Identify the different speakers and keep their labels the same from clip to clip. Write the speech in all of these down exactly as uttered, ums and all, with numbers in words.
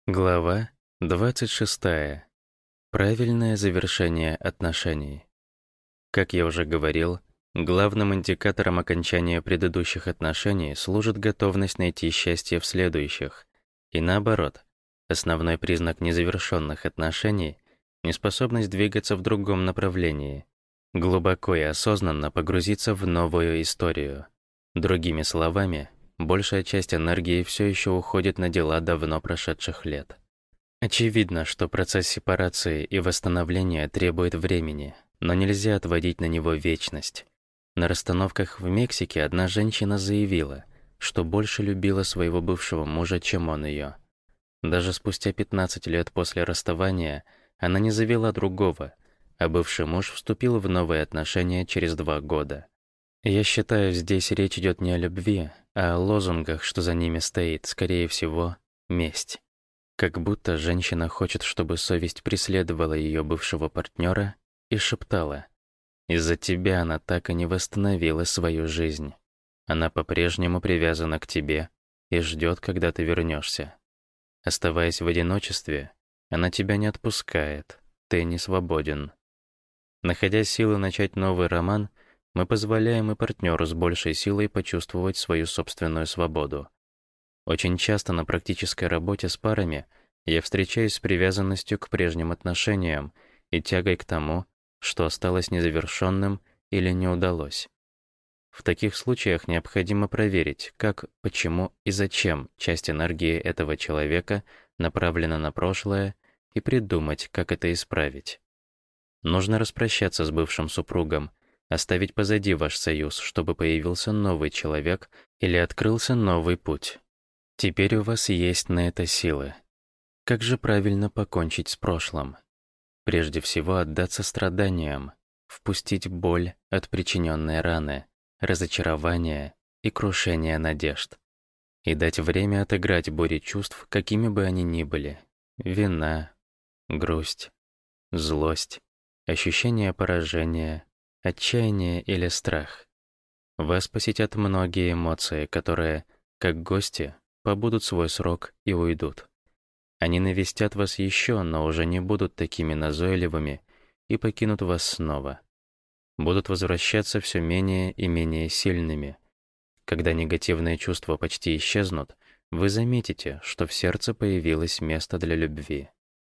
Speaker 1: Глава двадцать шестая. Правильное завершение отношений. Как я уже говорил, главным индикатором окончания предыдущих отношений служит готовность найти счастье в следующих. И наоборот, основной признак незавершенных отношений — неспособность двигаться в другом направлении, глубоко и осознанно погрузиться в новую историю. Другими словами, большая часть энергии все еще уходит на дела давно прошедших лет. Очевидно, что процесс сепарации и восстановления требует времени, но нельзя отводить на него вечность. На расстановках в Мексике одна женщина заявила, что больше любила своего бывшего мужа, чем он ее. Даже спустя пятнадцать лет после расставания она не завела другого, а бывший муж вступил в новые отношения через два года. Я считаю, здесь речь идет не о любви, а о лозунгах, что за ними стоит, скорее всего, месть. Как будто женщина хочет, чтобы совесть преследовала ее бывшего партнера и шептала: «Из-за тебя она так и не восстановила свою жизнь. Она по-прежнему привязана к тебе и ждет, когда ты вернешься. Оставаясь в одиночестве, она тебя не отпускает, ты не свободен». Находя силы начать новый роман, мы позволяем и партнеру с большей силой почувствовать свою собственную свободу. Очень часто на практической работе с парами я встречаюсь с привязанностью к прежним отношениям и тягой к тому, что осталось незавершенным или не удалось. В таких случаях необходимо проверить, как, почему и зачем часть энергии этого человека направлена на прошлое, и придумать, как это исправить. Нужно распрощаться с бывшим супругом, оставить позади ваш союз, чтобы появился новый человек или открылся новый путь. Теперь у вас есть на это силы. Как же правильно покончить с прошлым? Прежде всего отдаться страданиям, впустить боль от причиненной раны, разочарования и крушения надежд. И дать время отыграть бури чувств, какими бы они ни были. Вина, грусть, злость, ощущение поражения, отчаяние или страх. Вас посетят многие эмоции, которые, как гости, побудут свой срок и уйдут. Они навестят вас еще, но уже не будут такими назойливыми и покинут вас снова. Будут возвращаться все менее и менее сильными. Когда негативные чувства почти исчезнут, вы заметите, что в сердце появилось место для любви.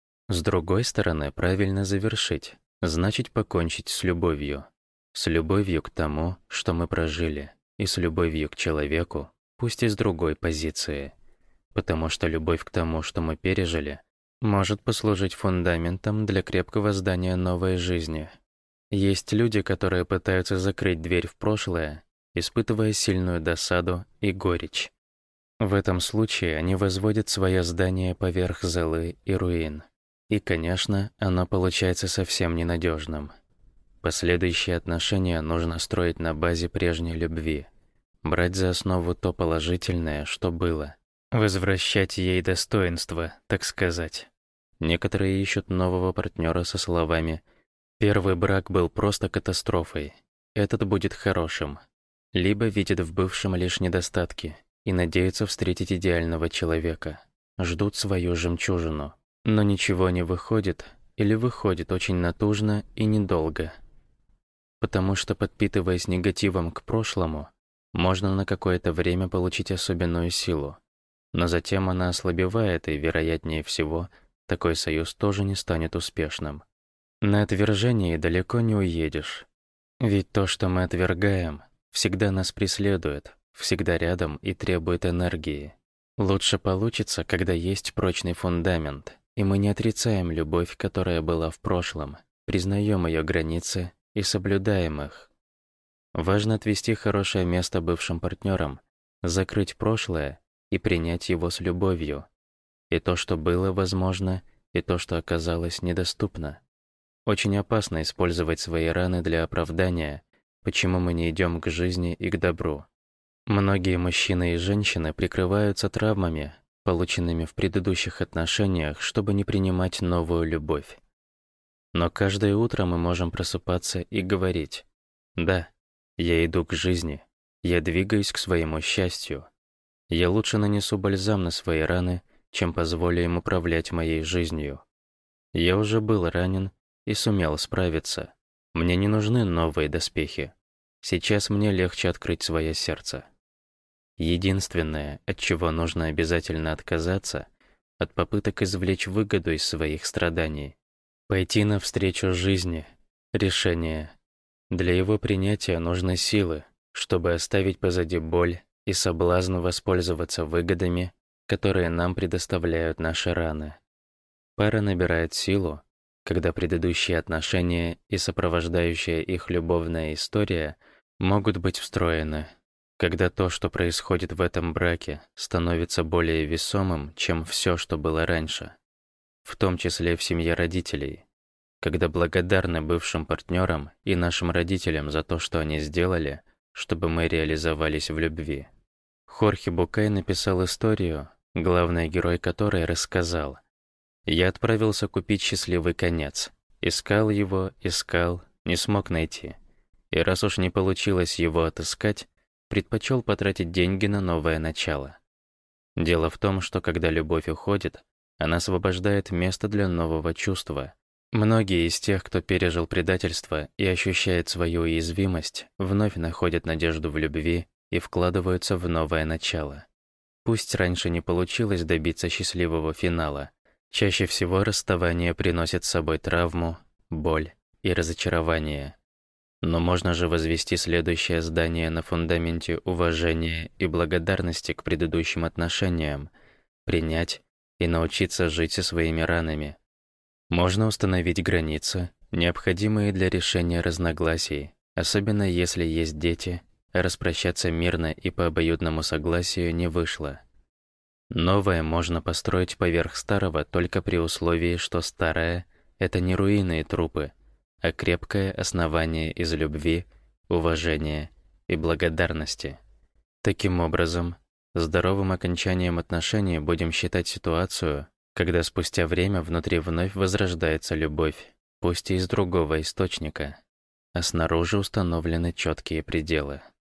Speaker 1: С другой стороны, правильно завершить, значит покончить с любовью. С любовью к тому, что мы прожили, и с любовью к человеку, пусть и с другой позиции. Потому что любовь к тому, что мы пережили, может послужить фундаментом для крепкого здания новой жизни. Есть люди, которые пытаются закрыть дверь в прошлое, испытывая сильную досаду и горечь. В этом случае они возводят свое здание поверх золы и руин. И, конечно, оно получается совсем ненадежным. Последующие отношения нужно строить на базе прежней любви, брать за основу то положительное, что было, возвращать ей достоинство, так сказать. Некоторые ищут нового партнера со словами: «Первый брак был просто катастрофой, этот будет хорошим», либо видят в бывшем лишь недостатки и надеются встретить идеального человека, ждут свою жемчужину, но ничего не выходит или выходит очень натужно и недолго. Потому что, подпитываясь негативом к прошлому, можно на какое-то время получить особенную силу, но затем она ослабевает, и, вероятнее всего, такой союз тоже не станет успешным. На отвержении далеко не уедешь. Ведь то, что мы отвергаем, всегда нас преследует, всегда рядом и требует энергии. Лучше получится, когда есть прочный фундамент, и мы не отрицаем любовь, которая была в прошлом, признаем ее границы и соблюдаем их. Важно отвести хорошее место бывшим партнерам, закрыть прошлое и принять его с любовью. И то, что было возможно, и то, что оказалось недоступно. Очень опасно использовать свои раны для оправдания, почему мы не идем к жизни и к добру. Многие мужчины и женщины прикрываются травмами, полученными в предыдущих отношениях, чтобы не принимать новую любовь. Но каждое утро мы можем просыпаться и говорить: «Да, я иду к жизни, я двигаюсь к своему счастью. Я лучше нанесу бальзам на свои раны чем позволю им управлять моей жизнью. Я уже был ранен и сумел справиться. Мне не нужны новые доспехи. Сейчас мне легче открыть свое сердце. Единственное, от чего нужно обязательно отказаться, от попыток извлечь выгоду из своих страданий. Пойти навстречу жизни, решение. Для его принятия нужны силы, чтобы оставить позади боль и соблазн воспользоваться выгодами, которые нам предоставляют наши раны. Пара набирает силу, когда предыдущие отношения и сопровождающая их любовная история могут быть встроены, когда то, что происходит в этом браке, становится более весомым, чем все, что было раньше, в том числе в семье родителей, когда благодарны бывшим партнерам и нашим родителям за то, что они сделали, чтобы мы реализовались в любви. Хорхе Букай написал историю, главный герой которой рассказал: «Я отправился купить счастливый конец. Искал его, искал, не смог найти. И раз уж не получилось его отыскать, предпочел потратить деньги на новое начало». Дело в том, что когда любовь уходит, она освобождает место для нового чувства. Многие из тех, кто пережил предательство и ощущает свою уязвимость, вновь находят надежду в любви и вкладываются в новое начало. Пусть раньше не получилось добиться счастливого финала, чаще всего расставание приносит с собой травму, боль и разочарование. Но можно же возвести следующее здание на фундаменте уважения и благодарности к предыдущим отношениям, принять и научиться жить со своими ранами. Можно установить границы, необходимые для решения разногласий, особенно если есть дети, а распрощаться мирно и по обоюдному согласию не вышло. Новое можно построить поверх старого только при условии, что старое — это не руины и трупы, а крепкое основание из любви, уважения и благодарности. Таким образом, здоровым окончанием отношений будем считать ситуацию, когда спустя время внутри вновь возрождается любовь, пусть и из другого источника, а снаружи установлены четкие пределы.